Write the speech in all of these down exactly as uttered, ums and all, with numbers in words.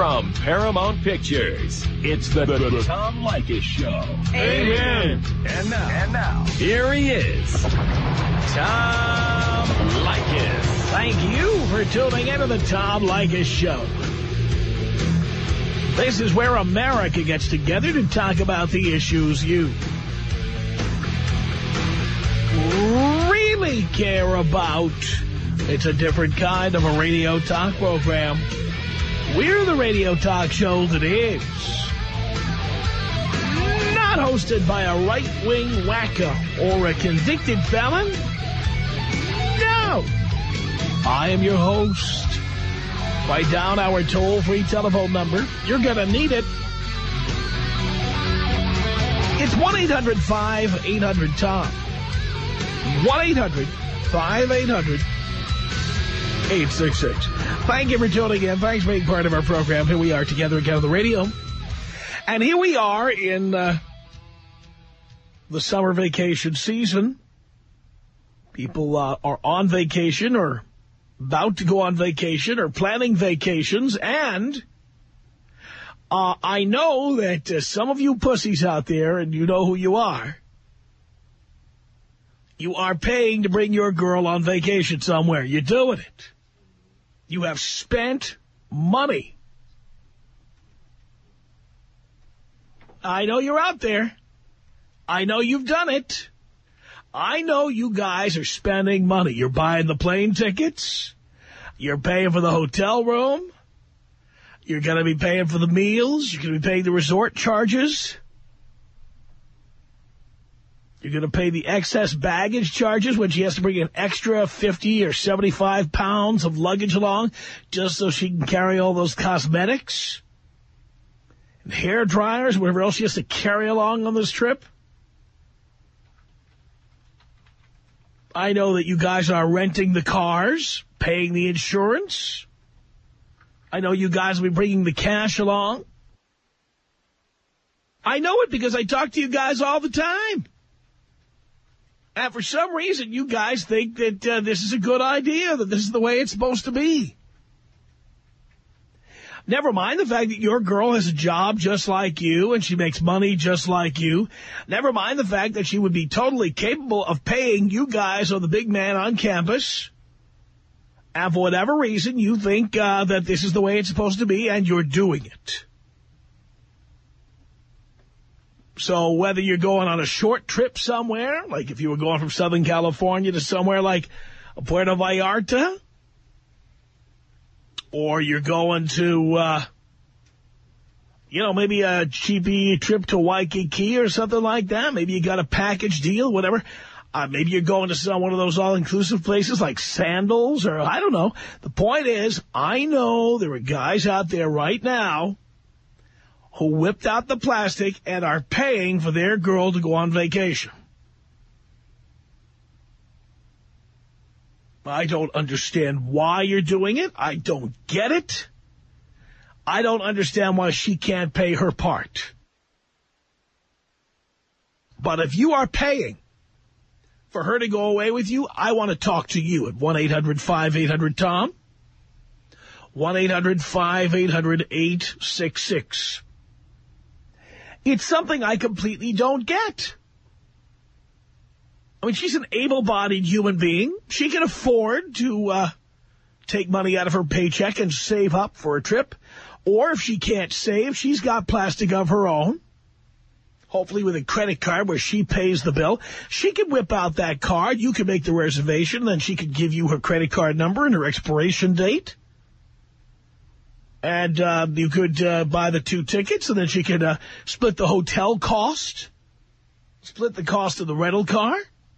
From Paramount Pictures, it's the, the, the Tom Leykis Show. Amen. And now, and now, here he is, Tom Leykis. Thank you for tuning into the Tom Leykis Show. This is where America gets together to talk about the issues you really care about. It's a different kind of a radio talk program. We're the radio talk show that is not hosted by a right-wing wacko or a convicted felon. No. I am your host. Write down our toll-free telephone number. You're going to need it. It's one eight hundred five eight hundred Tom. one eight hundred five eight hundred eight six six. Thank you for tuning in. Thanks for being part of our program. Here we are together again on the radio. And here we are in uh, the summer vacation season. People uh, are on vacation or about to go on vacation or planning vacations. And uh, I know that uh, some of you pussies out there, and you know who you are, you are paying to bring your girl on vacation somewhere. You're doing it. You have spent money. I know you're out there. I know you've done it. I know you guys are spending money. You're buying the plane tickets. You're paying for the hotel room. You're going to be paying for the meals. You're going to be paying the resort charges. You're going to pay the excess baggage charges when she has to bring an extra fifty or seventy-five pounds of luggage along just so she can carry all those cosmetics and hair dryers, whatever else she has to carry along on this trip. I know that you guys are renting the cars, paying the insurance. I know you guys will be bringing the cash along. I know it because I talk to you guys all the time. And for some reason, you guys think that uh, this is a good idea, that this is the way it's supposed to be. Never mind the fact that your girl has a job just like you and she makes money just like you. Never mind the fact that she would be totally capable of paying you guys or the big man on campus. And for whatever reason, you think uh, that this is the way it's supposed to be and you're doing it. So whether you're going on a short trip somewhere, like if you were going from Southern California to somewhere like Puerto Vallarta, or you're going to, uh, you know, maybe a cheapy trip to Waikiki or something like that. Maybe you got a package deal, whatever. Uh, maybe you're going to some one of those all-inclusive places like Sandals or I don't know. The point is, I know there are guys out there right now who whipped out the plastic and are paying for their girl to go on vacation. I don't understand why you're doing it. I don't get it. I don't understand why she can't pay her part. But if you are paying for her to go away with you, I want to talk to you at one eight hundred five eight hundred Tom. one eight hundred five eight hundred eight six six. It's something I completely don't get. I mean, she's an able-bodied human being. She can afford to uh, take money out of her paycheck and save up for a trip. Or if she can't save, she's got plastic of her own. Hopefully with a credit card where she pays the bill. She can whip out that card. You can make the reservation. Then she could give you her credit card number and her expiration date. And uh, you could uh, buy the two tickets, and then she could uh, split the hotel cost, split the cost of the rental car.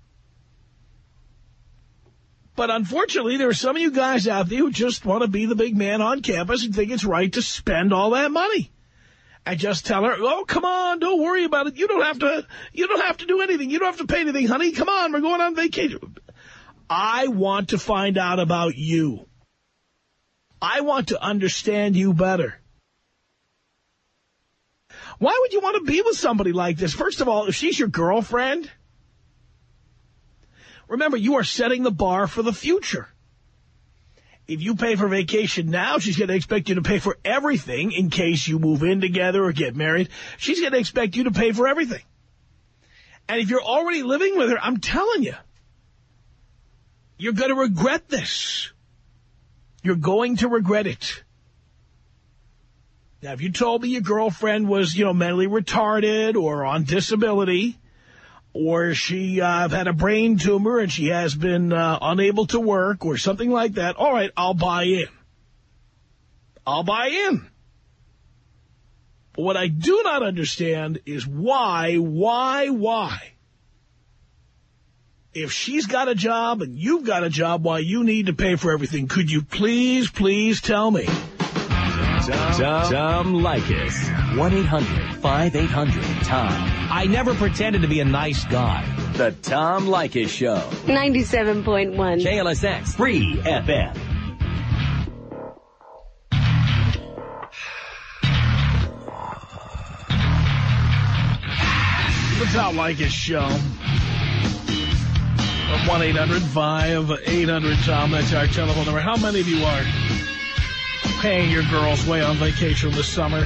But unfortunately, there are some of you guys out there who just want to be the big man on campus and think it's right to spend all that money. And just tell her, oh, come on, don't worry about it. You don't have to, you don't have to do anything. You don't have to pay anything, honey. Come on, we're going on vacation. I want to find out about you. I want to understand you better. Why would you want to be with somebody like this? First of all, if she's your girlfriend, remember, you are setting the bar for the future. If you pay for vacation now, she's going to expect you to pay for everything in case you move in together or get married. She's going to expect you to pay for everything. And if you're already living with her, I'm telling you, you're going to regret this. You're going to regret it. Now, if you told me your girlfriend was, you know, mentally retarded or on disability, or she uh, had a brain tumor and she has been uh, unable to work or something like that, all right, I'll buy in. I'll buy in. But what I do not understand is why, why, why? If she's got a job and you've got a job, why you need to pay for everything? Could you please, please tell me? Tom, Tom, Tom Leykis. one eight hundred five eight hundred Tom. I never pretended to be a nice guy. The Tom Leykis Show. ninety-seven point one. K L S X. Free F M. The Tom Leykis Show. one eight hundred five eight hundred Tom. That's our telephone number. How many of you are paying your girls way on vacation this summer?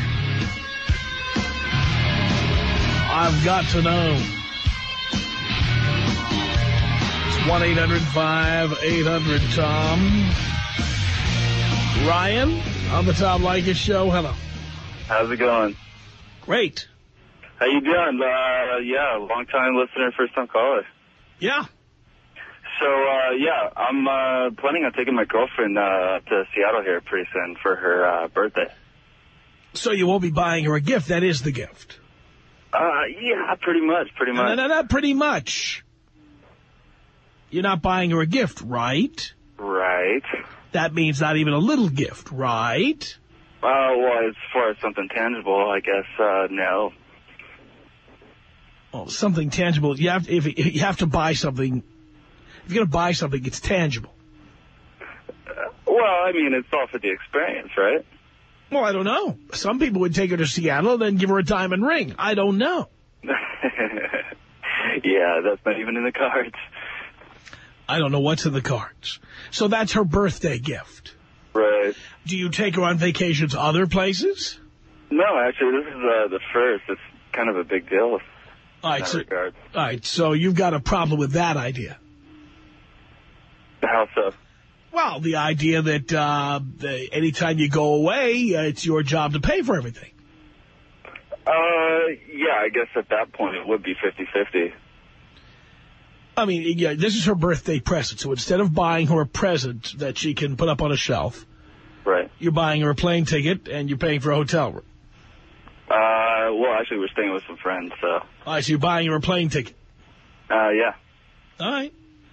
I've got to know. It's one eight hundred five eight hundred Tom. Ryan on the Tom Leykis Show. Hello. How's it going? Great. How you doing? Uh, yeah, long-time listener, first-time caller. Yeah. So, uh, yeah, I'm uh, planning on taking my girlfriend uh, to Seattle here pretty soon for her uh, birthday. So you won't be buying her a gift. That is the gift. Uh, yeah, pretty much, pretty much. No, no, no, pretty much. You're not buying her a gift, right? Right. That means not even a little gift, right? Uh, well, as far as something tangible, I guess, uh, no. Well, something tangible. You have to, if you have to buy something. If you're going to buy something, it's tangible. Uh, well, I mean, it's all for the experience, right? Well, I don't know. Some people would take her to Seattle and then give her a diamond ring. I don't know. Yeah, that's not even in the cards. I don't know what's in the cards. So that's her birthday gift. Right. Do you take her on vacations other places? No, actually, this is uh, the first. It's kind of a big deal. All right, so, all right, so you've got a problem with that idea. How so? Well, the idea that uh, the, anytime you go away, uh, it's your job to pay for everything. Uh, yeah, I guess at that point it would be fifty fifty. I mean, yeah, this is her birthday present, so instead of buying her a present that she can put up on a shelf, right, you're buying her a plane ticket and you're paying for a hotel room. Uh, well, actually, we're staying with some friends, so. All right, so you're buying her a plane ticket. Uh, yeah. All right.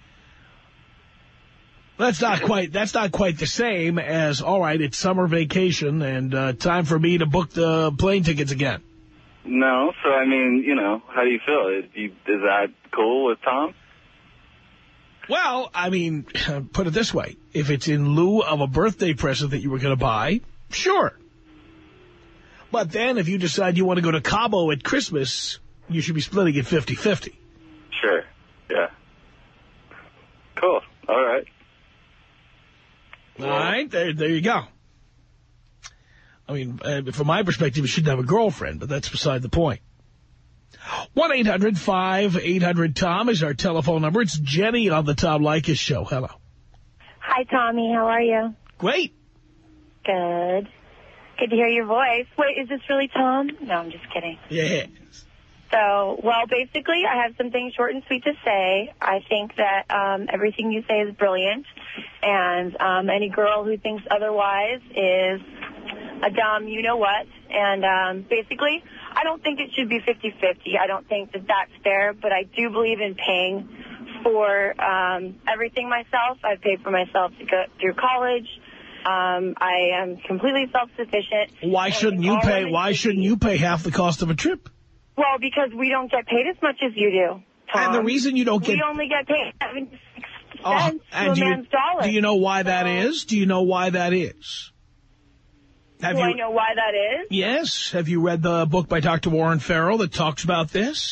That's not quite, that's not quite the same as, all right, it's summer vacation and uh, time for me to book the plane tickets again. No, so, I mean, you know, how do you feel? Is, you, is that cool with Tom? Well, I mean, put it this way. If it's in lieu of a birthday present that you were going to buy, sure. But then if you decide you want to go to Cabo at Christmas, you should be splitting it fifty fifty. Sure, yeah. Cool, all right. All right, there, there you go. I mean, uh, from my perspective, you shouldn't have a girlfriend, but that's beside the point. one eight hundred five eight hundred Tom is our telephone number. It's Jenny on the Tom Leykis Show. Hello. Hi, Tommy. How are you? Great. Good. Good to hear your voice. Wait, is this really Tom? No, I'm just kidding. Yes. So, well, basically, I have something short and sweet to say. I think that um, everything you say is brilliant, and um, any girl who thinks otherwise is a dumb you-know-what. And um, basically, I don't think it should be fifty fifty. I don't think that that's fair, but I do believe in paying for um, everything myself. I've paid for myself to go through college. Um, I am completely self-sufficient. Why shouldn't you pay? Why shouldn't you pay half the cost of a trip? Well, because we don't get paid as much as you do, Tom. And the reason you don't get... We only get paid seventy-six Oh, cents and to a do you, man's dollar. do you know why so, that is? Do you know why that is? Have do you, I know why that is? Yes. Have you read the book by Doctor Warren Farrell that talks about this?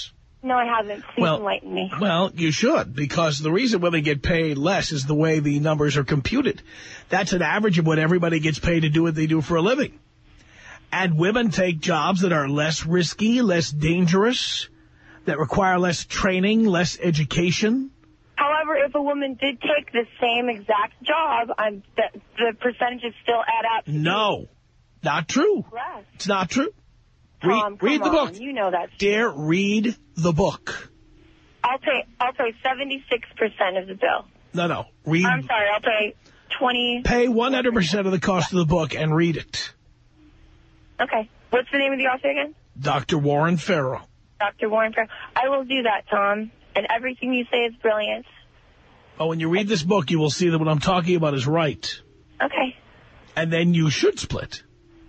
No, I haven't. Please well, enlighten me. Well, you should, because the reason women get paid less is the way the numbers are computed. That's an average of what everybody gets paid to do what they do for a living. And women take jobs that are less risky, less dangerous, that require less training, less education. However, if a woman did take the same exact job, I'm, the, the percentages still add up. No, not true. Less. It's not true. Tom, read read the on. book. You know that. Dear, read the book. I'll pay, I'll pay seventy-six percent of the bill. No, no. Read. I'm sorry, I'll pay twenty. Pay one hundred percent of the cost of the book and read it. Okay. What's the name of the author again? Doctor Warren Farrell. Doctor Warren Farrell. I will do that, Tom. And everything you say is brilliant. Oh, when you read this book, you will see that what I'm talking about is right. Okay. And then you should split.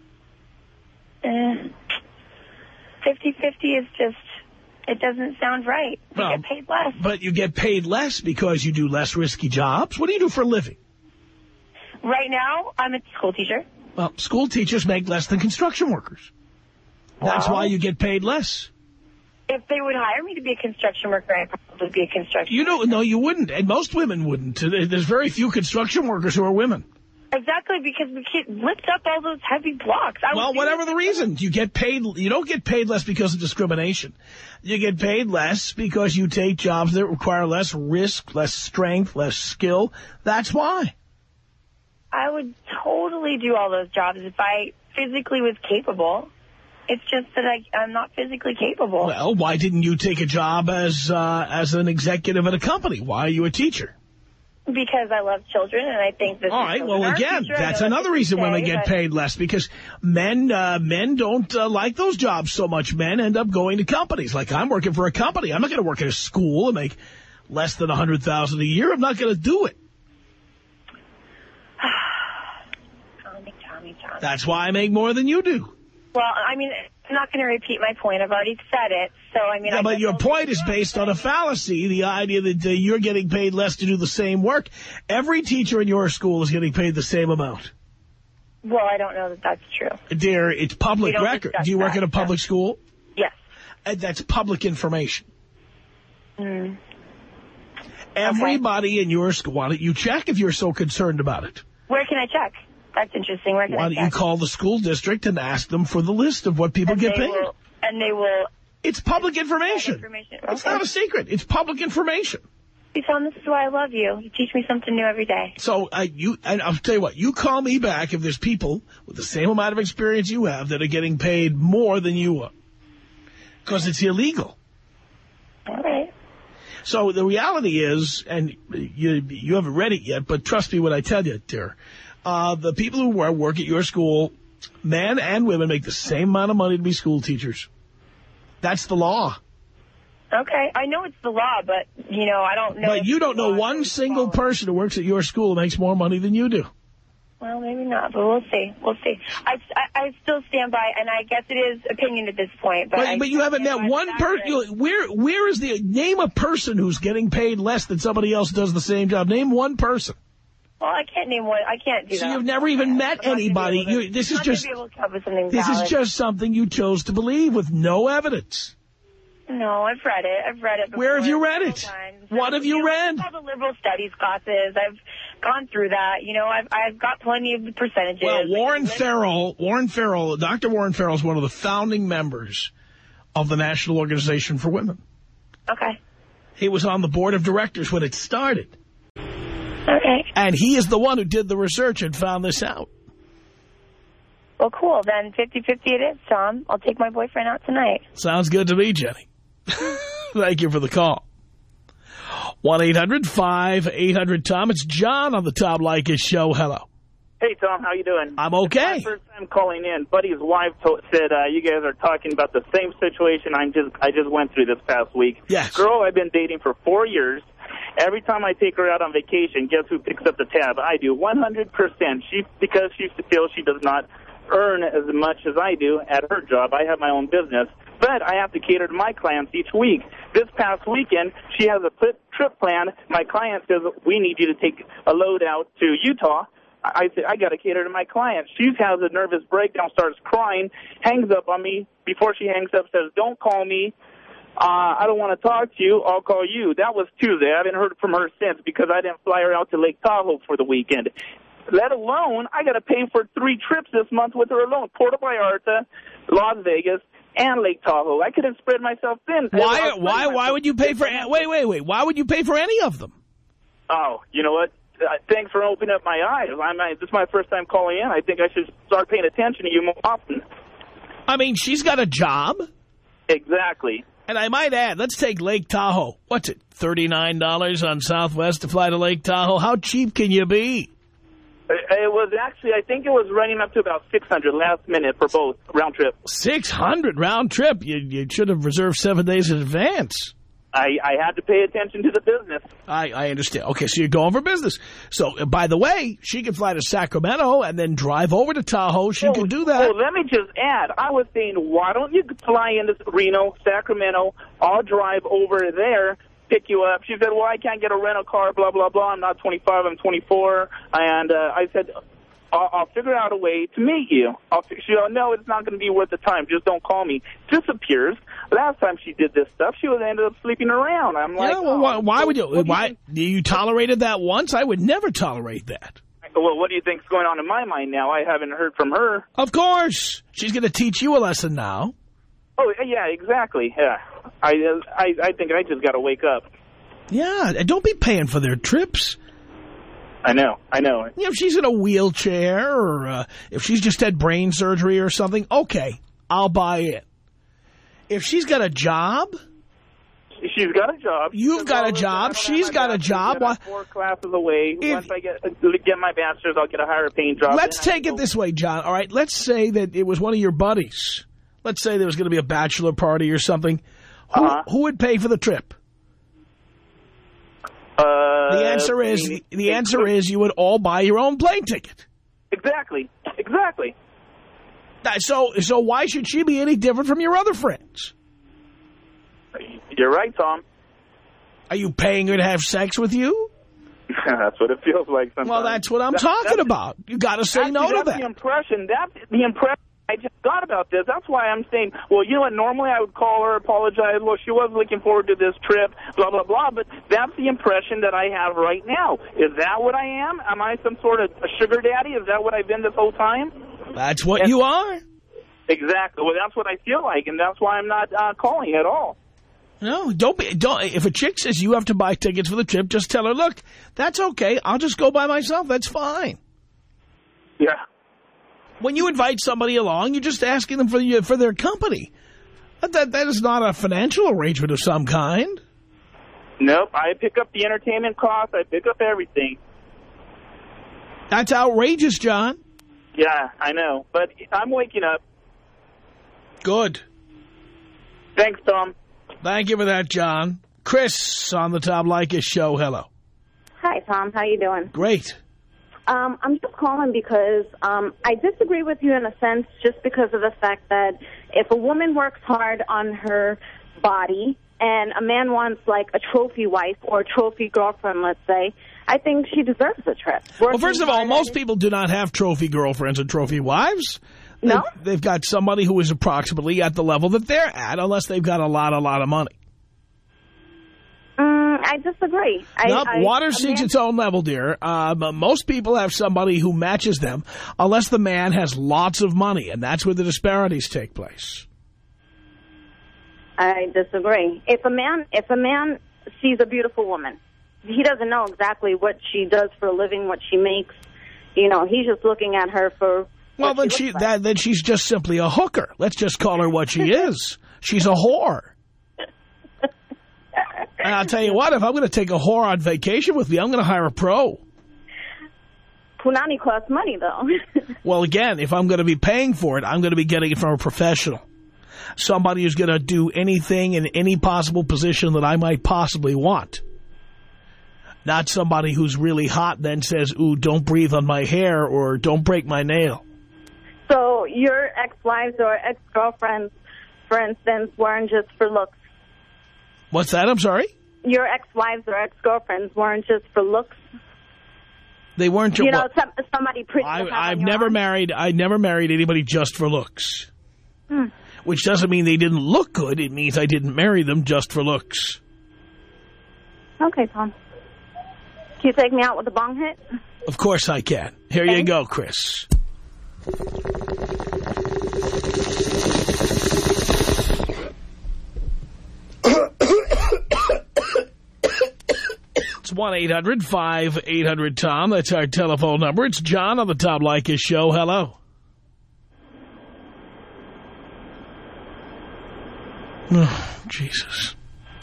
fifty-fifty is just, it doesn't sound right. You well, get paid less. But you get paid less because you do less risky jobs. What do you do for a living? Right now, I'm a school teacher. Well, school teachers make less than construction workers. That's Well, why you get paid less. If they would hire me to be a construction worker, I'd probably be a construction You know, worker. no, you wouldn't. And most women wouldn't. There's very few construction workers who are women. Exactly, because we can't lift up all those heavy blocks. I Well, would do whatever that. the reason, you get paid. You don't get paid less because of discrimination. You get paid less because you take jobs that require less risk, less strength, less skill. That's why. I would totally do all those jobs if I physically was capable. It's just that I, I'm not physically capable. Well, why didn't you take a job as uh, as an executive at a company? Why are you a teacher? Because I love children, and I think that... All right, well, again, that's another reason women get paid less, because men uh, men don't uh, like those jobs so much. Men end up going to companies. Like, I'm working for a company. I'm not going to work at a school and make less than one hundred thousand dollars a year. I'm not going to do it. Tommy, Tommy, Tommy. That's why I make more than you do. Well, I mean, I'm not going to repeat my point. I've already said it. So, I mean... Yeah, I but guess your I'll point just is go based on and a fallacy, the idea that uh, you're getting paid less to do the same work. Every teacher in your school is getting paid the same amount. Well, I don't know that that's true. Dear, it's public We don't record. discuss Do you work that, in a public so. school? Yes. And that's public information. Mm. Everybody in your school, why don't you check if you're so concerned about it? Where can I check? That's interesting. Where can Why I don't check? you call the school district and ask them for the list of what people and get they paid? Will, and they will... It's public information. information. It's Okay. not a secret. It's public information. See, Tom, this is why I love you. You teach me something new every day. So I, you, and I'll tell you what, you call me back if there's people with the same amount of experience you have that are getting paid more than you are. Because it's illegal. All right. So the reality is, and you you haven't read it yet, but trust me when I tell you, dear, uh, the people who work at your school, men and women, make the same amount of money to be school teachers. That's the law. Okay. I know it's the law, but, you know, I don't know. But you don't know law one is single followed. person who works at your school who makes more money than you do. Well, maybe not, but we'll see. We'll see. I, I, I still stand by, and I guess it is opinion at this point. But, But, I but you haven't stand met by one the fact that- person. Where where is the name a person who's getting paid less than somebody else does the same job? Name one person. Well, I can't name one. I can't do So that. you've never even met I'm not gonna be anybody. able to- You, this I'm is not gonna just be able to come up with something this valid. is just something you chose to believe with no evidence. No, I've read it. I've read it before. Where have you read it? several times. What have you know, read? All the liberal studies classes. I've gone through that. You know, I've I've got plenty of the percentages. Well, Warren Like, Farrell, Warren Farrell, Doctor Warren Farrell is one of the founding members of the National Organization for Women. Okay. He was on the board of directors when it started. Okay. And he is the one who did the research and found this out. Well, cool. Then fifty-fifty it is, Tom. I'll take my boyfriend out tonight. Sounds good to me, Jenny. Thank you for the call. one eight hundred five eight hundred Tom. It's John on the Tom Leykis show. Hello. Hey, Tom, how you doing? I'm okay. It's my first time calling in. Buddy's wife told, said uh, you guys are talking about the same situation I'm just, I just went through this past week. Yes. Girl I've been dating for four years. Every time I take her out on vacation, guess who picks up the tab? I do, one hundred percent. She, because she feels she does not earn as much as I do at her job. I have my own business. But I have to cater to my clients each week. This past weekend, she has a trip plan. My client says, we need you to take a load out to Utah. I said, I got to cater to my client. She has a nervous breakdown, starts crying, hangs up on me. Before she hangs up, says, don't call me. Uh, I don't want to talk to you. I'll call you. That was Tuesday. I haven't heard from her since because I didn't fly her out to Lake Tahoe for the weekend. Let alone, I got to pay for three trips this month with her alone. Puerto Vallarta, Las Vegas, and Lake Tahoe. I could have spread myself thin. Why, why, why would you pay for, wait, wait, wait. Why would you pay for any of them? Oh, you know what? Uh, thanks for opening up my eyes. I'm, I, this is my first time calling in. I think I should start paying attention to you more often. I mean, she's got a job. Exactly. And I might add, let's take Lake Tahoe. What's it, thirty-nine dollars on Southwest to fly to Lake Tahoe? How cheap can you be? It was actually, I think it was running up to about six hundred dollars last minute for both round trip. six hundred dollars round trip? You, you should have reserved seven days in advance. I, I had to pay attention to the business. I, I understand. Okay, so you're going for business. So, uh, by the way, she could fly to Sacramento and then drive over to Tahoe. She oh, could do that. Oh, let me just add. I was saying, why don't you fly into Reno, Sacramento? I'll drive over there, pick you up. She said, well, I can't get a rental car, blah, blah, blah. I'm not twenty-five, I'm twenty-four. And uh, I said, I'll, I'll figure out a way to meet you. I'll, she said, no, it's not going to be worth the time. Just don't call me. Disappears. Last time she did this stuff, she was ended up sleeping around. I'm like, yeah, well, oh, why, why what, would you? Why you, you tolerated that once? I would never tolerate that. Well, what do you think's going on in my mind now? I haven't heard from her. Of course, she's going to teach you a lesson now. Oh yeah, exactly. Yeah, I I, I think I just got to wake up. Yeah, and don't be paying for their trips. I know, I know. You know, if she's in a wheelchair or uh, if she's just had brain surgery or something, okay, I'll buy it. If she's got a job, she's got a job. You've got a job. She's got a job. Why? Four classes away. If, Once I get get my bachelor's, I'll get a higher paying job. Let's take it this way, John. All right, let's say that it was one of your buddies. Let's say there was going to be a bachelor party or something. Who, uh-huh. who would pay for the trip? Uh, the answer is the, the answer is you would all buy your own plane ticket. Exactly. Exactly. So, so why should she be any different from your other friends? You're right, Tom. Are you paying her to have sex with you? That's what it feels like sometimes. Well, that's what I'm that, talking about. You got to say actually, no to that's that. The impression, that, the impression I just got about this. That's why I'm saying, well, you know what, normally I would call her, apologize. Well, she was looking forward to this trip, blah, blah, blah. But that's the impression that I have right now. Is that what I am? Am I some sort of a sugar daddy? Is that what I've been this whole time? That's what and, you are. Exactly. Well, that's what I feel like, and that's why I'm not uh, calling at all. No, don't be. Don't. If a chick says you have to buy tickets for the trip, just tell her, look, that's okay. I'll just go by myself. That's fine. Yeah. When you invite somebody along, you're just asking them for the, for their company. That that is not a financial arrangement of some kind. Nope. I pick up the entertainment costs. I pick up everything. That's outrageous, John. Yeah, I know. But I'm waking up. Good. Thanks, Tom. Thank you for that, John. Chris on the Tom Leykis show. Hello. Hi, Tom. How you doing? Great. Um, I'm just calling because um, I disagree with you in a sense just because of the fact that if a woman works hard on her body and a man wants, like, a trophy wife or a trophy girlfriend, let's say, I think she deserves a trip. Well, first of all, most people do not have trophy girlfriends and trophy wives. No? They've, they've got somebody who is approximately at the level that they're at, unless they've got a lot, a lot of money. Mm, I disagree. I, nope, I, water I, seeks man, its own level, dear. Um, most people have somebody who matches them, unless the man has lots of money, and that's where the disparities take place. I disagree. If a man, if a man sees a beautiful woman, he doesn't know exactly what she does for a living, what she makes. You know, he's just looking at her for. Well, then she, she that then she's just simply a hooker. Let's just call her what she is. She's a whore. And I'll tell you what, if I'm going to take a whore on vacation with me, I'm going to hire a pro. Punani costs money, though. Well, again, if I'm going to be paying for it, I'm going to be getting it from a professional. Somebody who's going to do anything in any possible position that I might possibly want. Not somebody who's really hot and then says, ooh, don't breathe on my hair or don't break my nail. So your ex-wives or ex-girlfriends, for instance, weren't just for looks? What's that? I'm sorry? Your ex-wives or ex-girlfriends weren't just for looks? They weren't just... You know, some, somebody pretty... I, I've never arm. married... I never married anybody just for looks. Hmm. which doesn't mean they didn't look good. It means I didn't marry them just for looks. Okay, Tom. Can you take me out with a bong hit? Of course I can. Here okay. you go, Chris. It's one eight hundred five eight hundred Tom. That's our telephone number. It's John on the Tom Leykis Show. Hello. Oh, Jesus.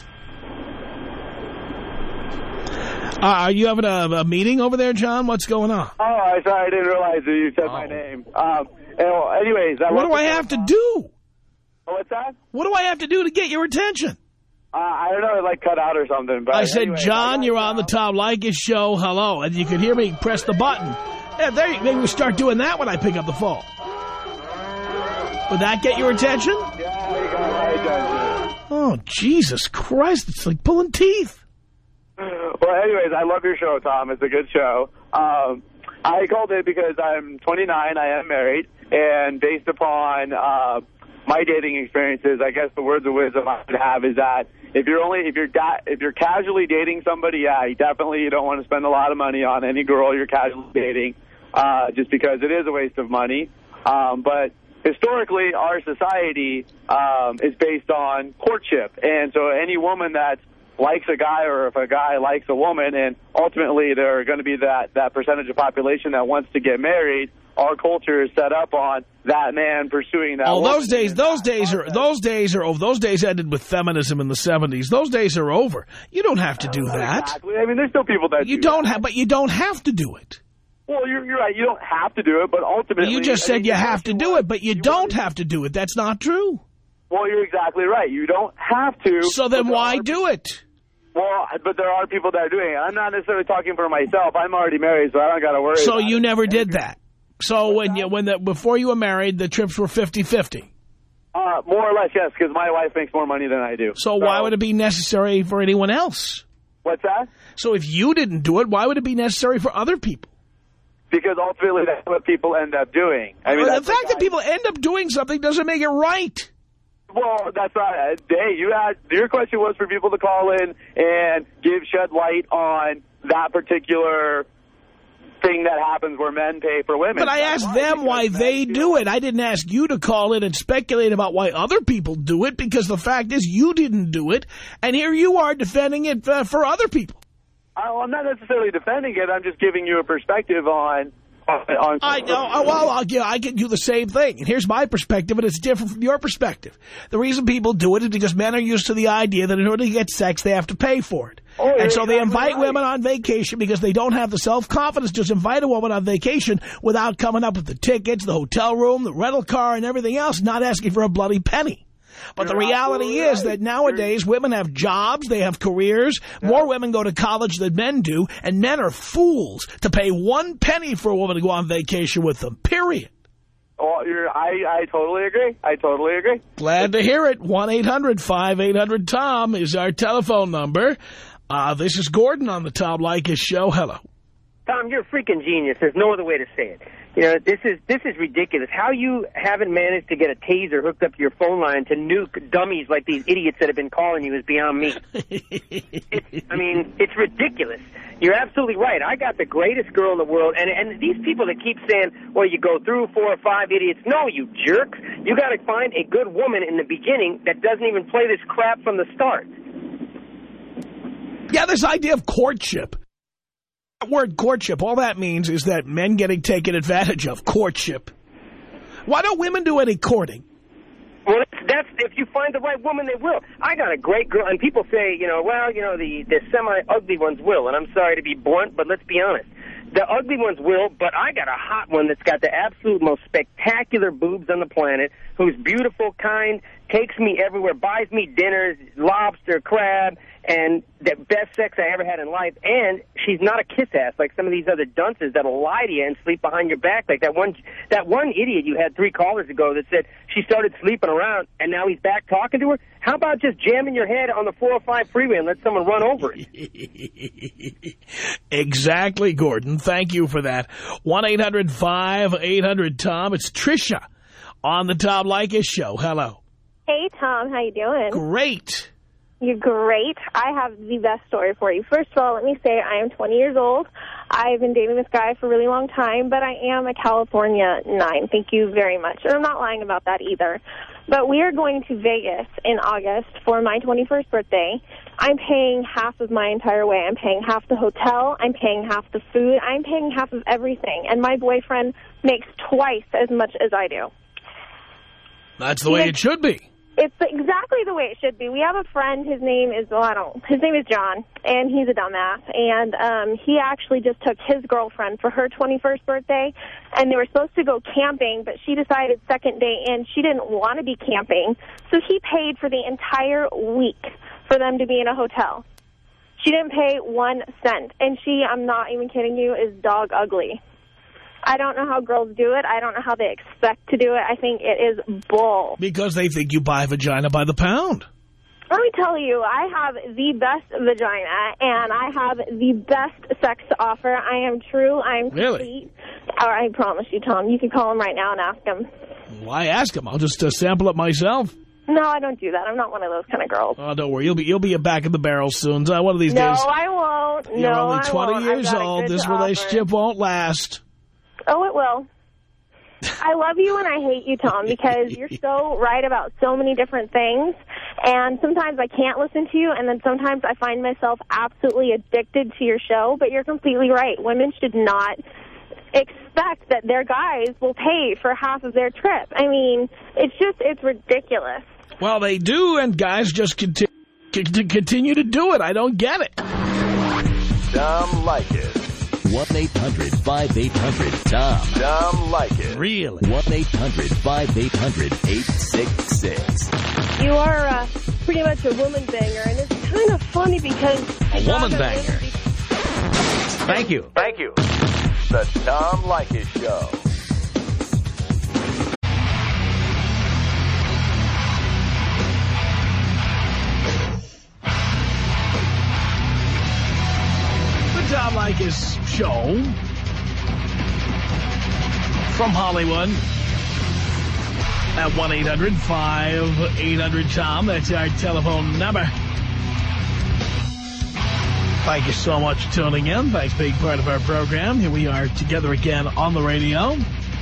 Uh, are you having a, a meeting over there, John? What's going on? Oh, I'm sorry. I didn't realize that you said oh. my name. Um, anyways. I what do I have to do? Oh, what's that? What do I have to do to get your attention? Uh, I don't know, like cut out or something. But I said, anyway, John, I you're on the Tom Leykis Show. Hello. And you could hear me press the button. Yeah, there, maybe we start doing that when I pick up the phone. Would that get your attention? Yeah, you got my attention. Oh, Jesus Christ. It's like pulling teeth. Well, anyways, I love your show, Tom. It's a good show. Um, I called it because I'm twenty-nine. I am married. And based upon uh, my dating experiences, I guess the words of wisdom I would have is that if you're only if you're da if you're casually dating somebody, yeah, you definitely you don't want to spend a lot of money on any girl you're casually dating, uh, just because it is a waste of money. Um, but historically, our society um, is based on courtship, and so any woman that's likes a guy or if a guy likes a woman, and ultimately there are going to be that, that percentage of population that wants to get married, our culture is set up on that man pursuing that Oh, woman. those days, those days are, those days are over. Those days ended with feminism in the seventies. Those days are over. You don't have to do that. Exactly. I mean, there's still people that you do don't that. have, but you don't have to do it. Well, you're, you're right. You don't have to do it, but ultimately... You just said you have to do it, but you don't have to do it. That's not true. Well, you're exactly right. You don't have to. So then why do it? Well, but there are people that are doing it. I'm not necessarily talking for myself. I'm already married, so I don't got to worry So about you it. never did that? So when you, when the, before you were married, the trips were fifty fifty? Uh, more or less, yes, because my wife makes more money than I do. So, so why would it be necessary for anyone else? What's that? So if you didn't do it, why would it be necessary for other people? Because ultimately that's what people end up doing. I mean, well, that's the fact like that people end up doing something doesn't make it right. Well, that's not. Uh, hey, you had your question was for people to call in and give shed light on that particular thing that happens where men pay for women. But I asked why? them why they do it. I didn't ask you to call in and speculate about why other people do it, because the fact is you didn't do it, and here you are defending it uh, for other people. I'm not necessarily defending it. I'm just giving you a perspective on... on, on I know. Well, I'll give, I can do the same thing. And here's my perspective, and it's different from your perspective. The reason people do it is because men are used to the idea that in order to get sex, they have to pay for it. Oh, and so they invite right. women on vacation because they don't have the self-confidence to just invite a woman on vacation without coming up with the tickets, the hotel room, the rental car, and everything else, not asking for a bloody penny. But You're the reality is right. that nowadays You're... women have jobs, they have careers, yeah. more women go to college than men do, and men are fools to pay one penny for a woman to go on vacation with them, period. Oh, you're, I, I totally agree. I totally agree. Glad to hear it. one eight hundred five eight hundred Tom is our telephone number. Uh, this is Gordon on the Tom Leykis Show. Hello. Tom, you're a freaking genius. There's no other way to say it. You know, this is this is ridiculous. How you haven't managed to get a taser hooked up to your phone line to nuke dummies like these idiots that have been calling you is beyond me. it's, I mean, it's ridiculous. You're absolutely right. I got the greatest girl in the world, and and these people that keep saying, well, you go through four or five idiots. No, you jerks. You got to find a good woman in the beginning that doesn't even play this crap from the start. Yeah, this idea of courtship. That word courtship, all that means is that men getting taken advantage of. Courtship. Why don't women do any courting? Well, that's, that's if you find the right woman, they will. I got a great girl, and people say, you know, well, you know, the, the semi-ugly ones will, and I'm sorry to be blunt, but let's be honest. The ugly ones will, but I got a hot one that's got the absolute most spectacular boobs on the planet, who's beautiful, kind, takes me everywhere, buys me dinners, lobster, crab, and the best sex I ever had in life. And she's not a kiss ass like some of these other dunces that'll lie to you and sleep behind your back. Like that one that one idiot you had three callers ago that said she started sleeping around and now he's back talking to her. How about just jamming your head on the four oh five freeway and let someone run over it? Exactly, Gordon. Thank you for that. one eight hundred five eight hundred Tom. It's Tricia on the Tom Leykis Show. Hello. Hey, Tom. How you doing? Great. You're great. I have the best story for you. First of all, let me say I am twenty years old. I've been dating this guy for a really long time, but I am a California nine. Thank you very much. And I'm not lying about that either. But we are going to Vegas in August for my twenty-first birthday. I'm paying half of my entire way. I'm paying half the hotel. I'm paying half the food. I'm paying half of everything. And my boyfriend makes twice as much as I do. That's the way it should be. It's exactly the way it should be. We have a friend, his name is, well, I don't, his name is John, and he's a dumbass. And um, he actually just took his girlfriend for her twenty-first birthday, and they were supposed to go camping, but she decided second day in she didn't want to be camping, so he paid for the entire week for them to be in a hotel. She didn't pay one cent, and she, I'm not even kidding you, is dog ugly. I don't know how girls do it. I don't know how they expect to do it. I think it is bull. Because they think you buy vagina by the pound. Let me tell you, I have the best vagina, and I have the best sex to offer. I am true. I am complete. Really? Or I promise you, Tom. You can call him right now and ask him. Why ask him? I'll just uh, sample it myself. No, I don't do that. I'm not one of those kind of girls. Oh, don't worry. You'll be you'll be back in the barrel soon. Uh, one of these no, days. No, I won't. You're no, only I twenty won't. years old. This relationship offer. won't last. Oh, it will. I love you and I hate you, Tom, because you're so right about so many different things. And sometimes I can't listen to you, and then sometimes I find myself absolutely addicted to your show. But you're completely right. Women should not expect that their guys will pay for half of their trip. I mean, it's just, it's ridiculous. Well, they do, and guys just conti continue to do it. I don't get it. Tom Leykis. one eight hundred five eight hundred Tom. Tom Leykis. Really? one eight hundred five eight hundred eight six six. You are uh, pretty much a woman banger, and it's kind of funny because... A woman banger. Thank you. Thank you. The Tom Leykis Show. The Tom Leykis Show from Hollywood at one eight hundred five eight hundred Tom. That's our telephone number. Thank you so much for tuning in. Thanks for being part of our program. Here we are together again on the radio.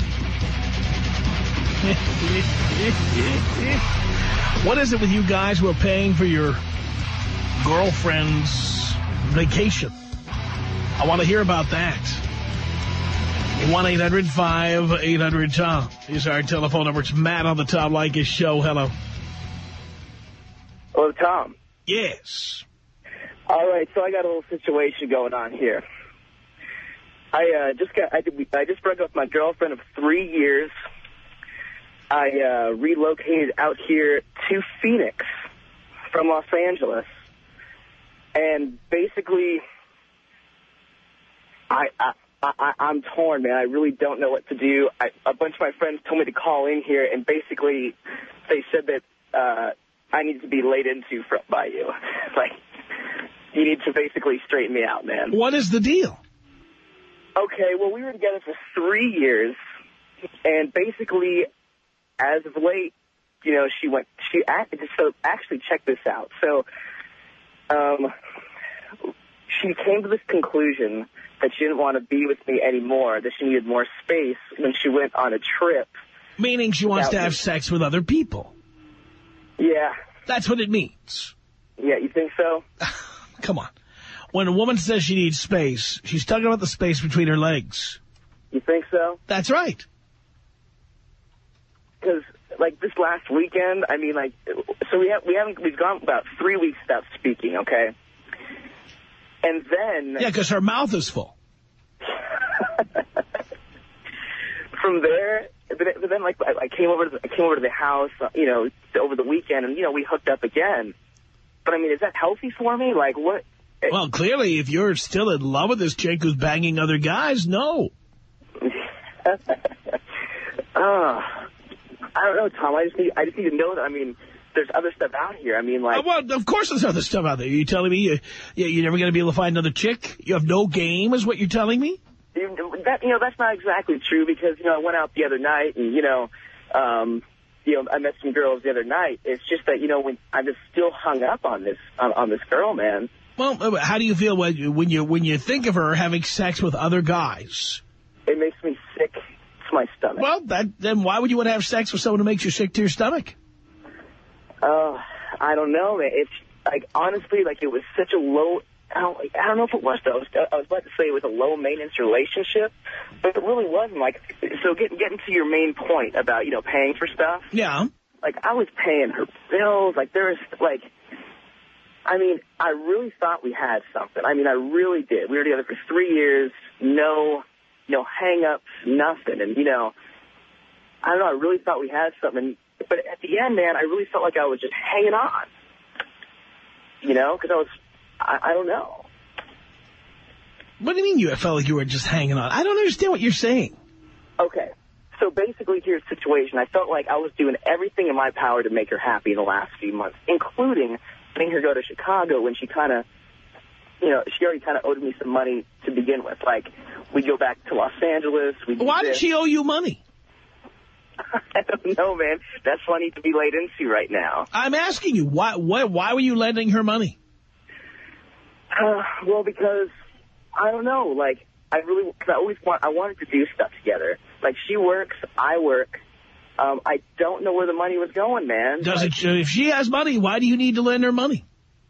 What is it with you guys who are paying for your girlfriend's vacation? I want to hear about that. one eight hundred five eight hundred Tom is our telephone number. It's Matt on the Tom Leykis Show. Hello. Hello, Tom. Yes. All right, so I got a little situation going on here. I uh, just got I, did, I just broke up with my girlfriend of three years. I uh, relocated out here to Phoenix from Los Angeles, and basically, I, I, I I'm torn, man. I really don't know what to do. I, a bunch of my friends told me to call in here, and basically, they said that uh, I need to be laid into for, by you, like. You need to basically straighten me out, man. What is the deal? Okay, well, we were together for three years, and basically, as of late, you know, she went, she so actually, check this out. So, um, she came to this conclusion that she didn't want to be with me anymore, that she needed more space when she went on a trip. Meaning she wants to have me. sex with other people. Yeah. That's what it means. Yeah, you think so? Come on. When a woman says she needs space, she's talking about the space between her legs. You think so? That's right. Because, like, this last weekend, I mean, like, so we, have, we haven't, we've gone about three weeks without speaking, okay? And then... Yeah, because her mouth is full. From there, but then, like, I came over to the, I came over to the house, you know, over the weekend, and, you know, we hooked up again. But, I mean, is that healthy for me? Like, what? Well, clearly, if you're still in love with this chick who's banging other guys, no. uh, I don't know, Tom. I just need, I just need to know that, I mean, there's other stuff out here. I mean, like... Uh, well, of course there's other stuff out there. Are you telling me you, you, you're never going to be able to find another chick? You have no game, is what you're telling me? That, you know, that's not exactly true because, you know, I went out the other night and, you know, um... you know, I met some girls the other night. It's just that, you know, when I'm just still hung up on this on, on this girl, man. Well, how do you feel when you, when you when you think of her having sex with other guys? It makes me sick to my stomach. Well, that, then why would you want to have sex with someone who makes you sick to your stomach? Uh, I don't know, man. It's like, honestly, like, it was such a low, I don't, I don't know if it was, though. I was, I was about to say it was a low-maintenance relationship, but it really wasn't. Like, so getting, getting to your main point about, you know, paying for stuff. Yeah. Like, I was paying her bills. Like, there was, like, I mean, I really thought we had something. I mean, I really did. We were together for three years, no, no hang-ups, nothing. And, you know, I don't know, I really thought we had something. But at the end, man, I really felt like I was just hanging on. You know, because I was, I, I don't know. What do you mean you felt like you were just hanging on? I don't understand what you're saying. Okay. So basically, here's the situation. I felt like I was doing everything in my power to make her happy in the last few months, including letting her go to Chicago when she kind of, you know, she already kind of owed me some money to begin with. Like, we go back to Los Angeles. We Why did she owe you money? I don't know, man. That's what I need to be laid into right now. I'm asking you, why why, why were you lending her money? Uh, well, because, I don't know, like, I really, cause I always want, I wanted to do stuff together. Like, she works, I work. Um, I don't know where the money was going, man. Does like, it, if she has money, why do you need to lend her money?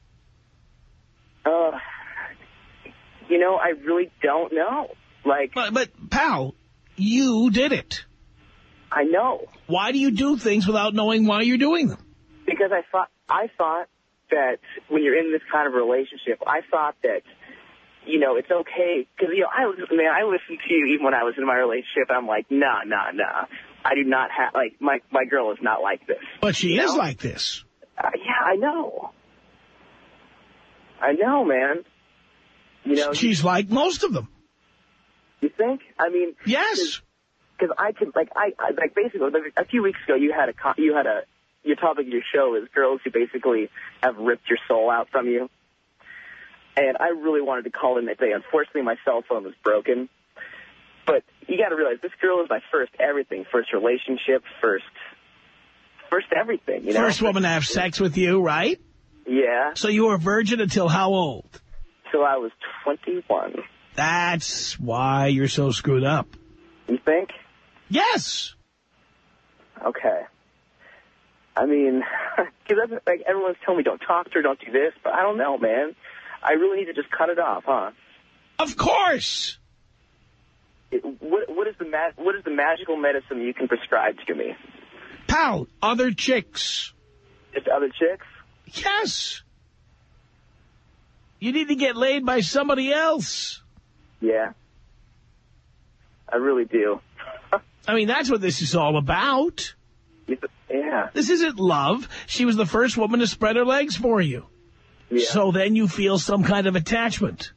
Uh, you know, I really don't know. Like, But, but pal, you did it. I know. Why do you do things without knowing why you're doing them? Because I thought, I thought that when you're in this kind of relationship, I thought that, you know, it's okay. Because, you know, I, man, I listened to you even when I was in my relationship. I'm like, nah, nah, nah. I do not have, like, my, my girl is not like this. But she you is know? like this. Uh, yeah, I know. I know, man. You know, She's you, like most of them. You think? I mean, yes. Because I could, like, I, I like basically like, a few weeks ago, you had a, you had a, your topic of your show is girls who basically have ripped your soul out from you. And I really wanted to call in that day. Unfortunately, my cell phone was broken. But you got to realize this girl is my first everything, first relationship, first, first everything. You know, first woman to have sex with you, right? Yeah. So you were a virgin until how old? Till I was twenty-one. That's why you're so screwed up. You think? Yes. Okay. I mean, because like everyone's telling me don't talk to her, don't do this, but I don't know, man. I really need to just cut it off, huh? Of course. It, what, what is the ma what is the magical medicine you can prescribe to me? Pal, other chicks. Just other chicks? Yes. You need to get laid by somebody else. Yeah. I really do. I mean, that's what this is all about. Yeah. This isn't love. She was the first woman to spread her legs for you. Yeah. So then you feel some kind of attachment.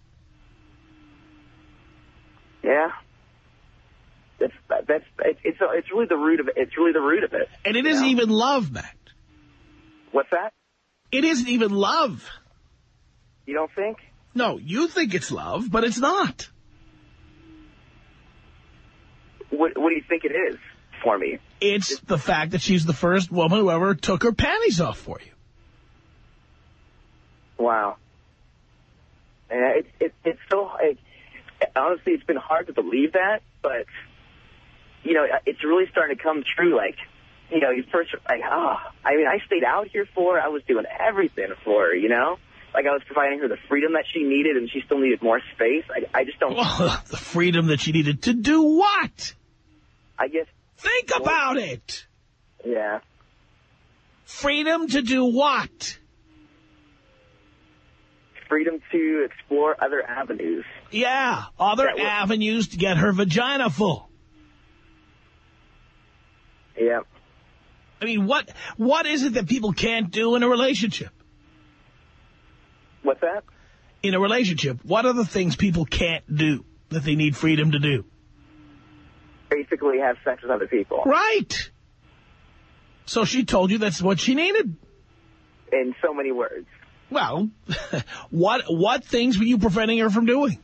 Yeah. That's, that's, it's, it's really the root of it. It's really the root of it. And it isn't know? even love, Matt. What's that? It isn't even love. You don't think? No, you think it's love, but it's not. What, what do you think it is for me? It's the fact that she's the first woman who ever took her panties off for you. Wow. And it, it, it's so, it, honestly, it's been hard to believe that, but, you know, it's really starting to come true. Like, you know, you first, like, oh, I mean, I stayed out here for her. I was doing everything for her, you know? Like, I was providing her the freedom that she needed, and she still needed more space. I, I just don't... Well, the freedom that she needed to do what? I guess... Think well, about it. Yeah. Freedom to do what? Freedom to explore other avenues. Yeah, other that avenues to get her vagina full. Yeah. I mean, what what is it that people can't do in a relationship? What's that? In a relationship, what are the things people can't do that they need freedom to do? Basically have sex with other people. Right. So she told you that's what she needed. In so many words. Well, what what things were you preventing her from doing?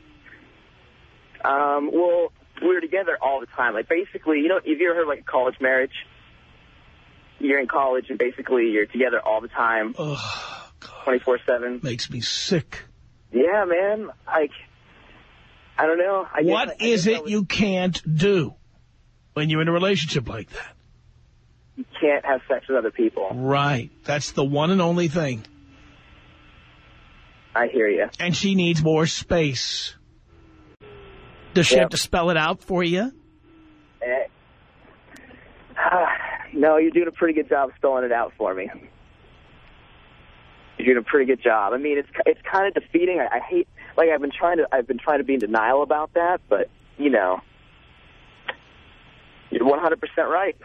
Um, well, we were together all the time. Like, basically, you know, have you ever heard, like, a college marriage? you're in college and basically you're together all the time, twenty-four seven. Makes me sick. Yeah, man. Like, I don't know. I what guess, is I it was, you can't do when you're in a relationship like that? You can't have sex with other people. Right. That's the one and only thing. I hear you. And she needs more space. Does she yep. have to spell it out for you? Eh. Uh, no, you're doing a pretty good job spelling it out for me. You're doing a pretty good job. I mean, it's it's kind of defeating. I, I hate, like I've been trying to I've been trying to be in denial about that, but you know, you're one hundred percent right.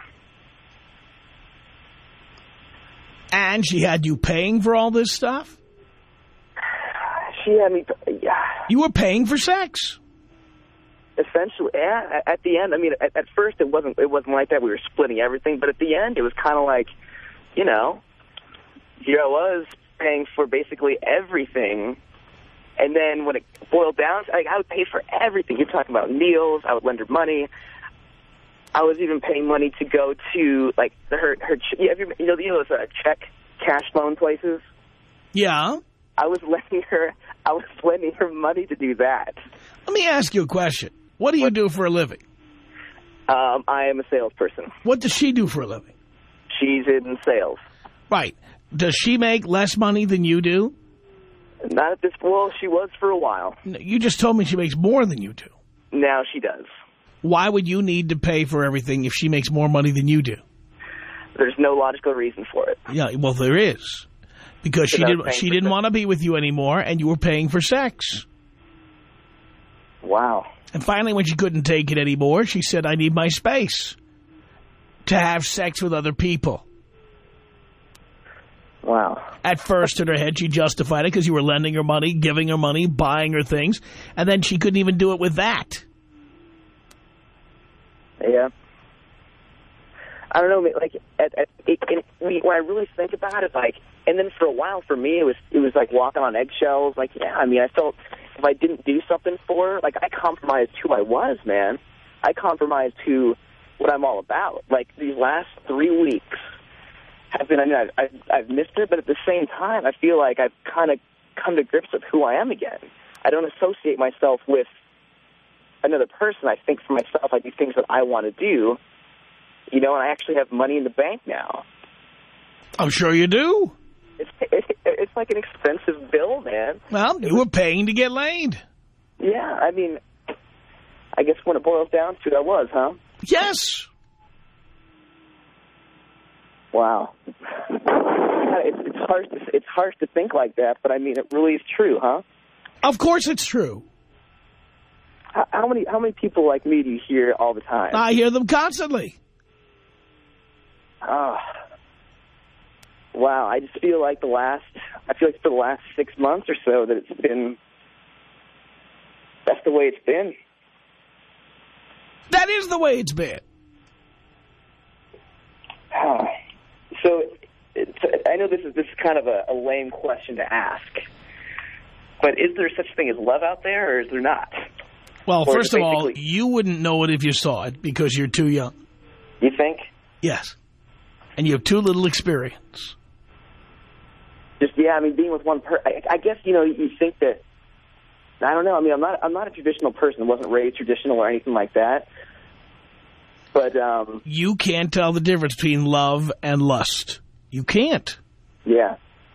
And she had you paying for all this stuff? She had me. Yeah. You were paying for sex. Essentially, yeah. At the end, I mean, at, at first it wasn't it wasn't like that. We were splitting everything, but at the end, it was kind of like, you know, here I was paying for basically everything, and then when it boiled down, like, I would pay for everything. You're talking about meals. I would lend her money. I was even paying money to go to like her her. You know, you know those uh, check cash loan places. Yeah. I was lending her. I was lending her money to do that. Let me ask you a question. What do you what? do for a living? Um, I am a salesperson. What does she do for a living? She's in sales. Right. Does she make less money than you do? Not at this. Well, she was for a while. You just told me she makes more than you do. Now she does. Why would you need to pay for everything if she makes more money than you do? There's no logical reason for it. Yeah, well, there is. Because she, did, she didn't want to be with you anymore, and you were paying for sex. Wow. And finally, when she couldn't take it anymore, she said, I need my space to have sex with other people. Wow. At first, in her head, she justified it because you were lending her money, giving her money, buying her things, and then she couldn't even do it with that. Yeah. I don't know, like, at, at, it, it, when I really think about it, like, and then for a while for me, it was, it was like walking on eggshells. Like, yeah, I mean, I felt if I didn't do something for her, like, I compromised who I was, man. I compromised who, what I'm all about. Like, these last three weeks have been, I mean, I've, I've, I've missed her, but at the same time, I feel like I've kind of come to grips with who I am again. I don't associate myself with another person. I think for myself, I do things that I want to do, you know, and I actually have money in the bank now. I'm sure you do. It's, it, it's like an expensive bill, man. Well, you were paying to get laid. Yeah, I mean, I guess when it boils down to it, I was, huh? Yes. Wow. It's, it's harsh to, it's harsh to think like that, but I mean, it really is true, huh? Of course it's true. How, how many how many people like me do you hear all the time? I hear them constantly. Oh. Wow, I just feel like the last, I feel like for the last six months or so that it's been, that's the way it's been. That is the way it's been. Oh. So, it's, I know this is this is kind of a, a lame question to ask, but is there such thing as love out there, or is there not? Well, or first of all, you wouldn't know it if you saw it because you're too young. You think? Yes. And you have too little experience. Just, yeah, I mean, being with one person, I, I guess, you know, you think that, I don't know, I mean, I'm not, I'm not a traditional person. I wasn't raised traditional or anything like that. But, um... You can't tell the difference between love and lust. You can't. Yeah.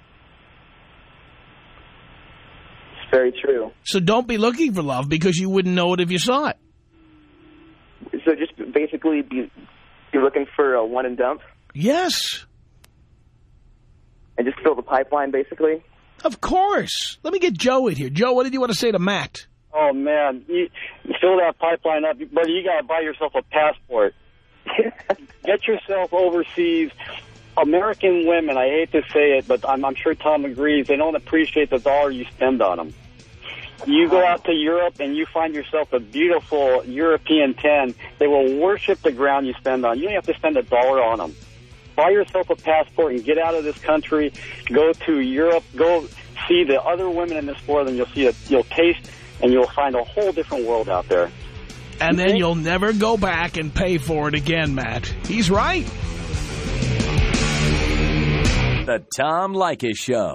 It's very true. So don't be looking for love because you wouldn't know it if you saw it. So just basically be, be looking for a one and dump? Yes. And just fill the pipeline, basically? Of course. Let me get Joe in here. Joe, what did you want to say to Matt? Oh, man. You, you fill that pipeline up, but you got to buy yourself a passport. Get yourself overseas. American women, I hate to say it, but I'm, I'm sure Tom agrees, they don't appreciate the dollar you spend on them. You go out to Europe and you find yourself a beautiful European ten, they will worship the ground you spend on. You don't have to spend a dollar on them. Buy yourself a passport and get out of this country. Go to Europe. Go see the other women in this world, and you'll see it. You'll taste, and you'll find a whole different world out there. And then you'll never go back and pay for it again, Matt. He's right. The Tom Leykis Show.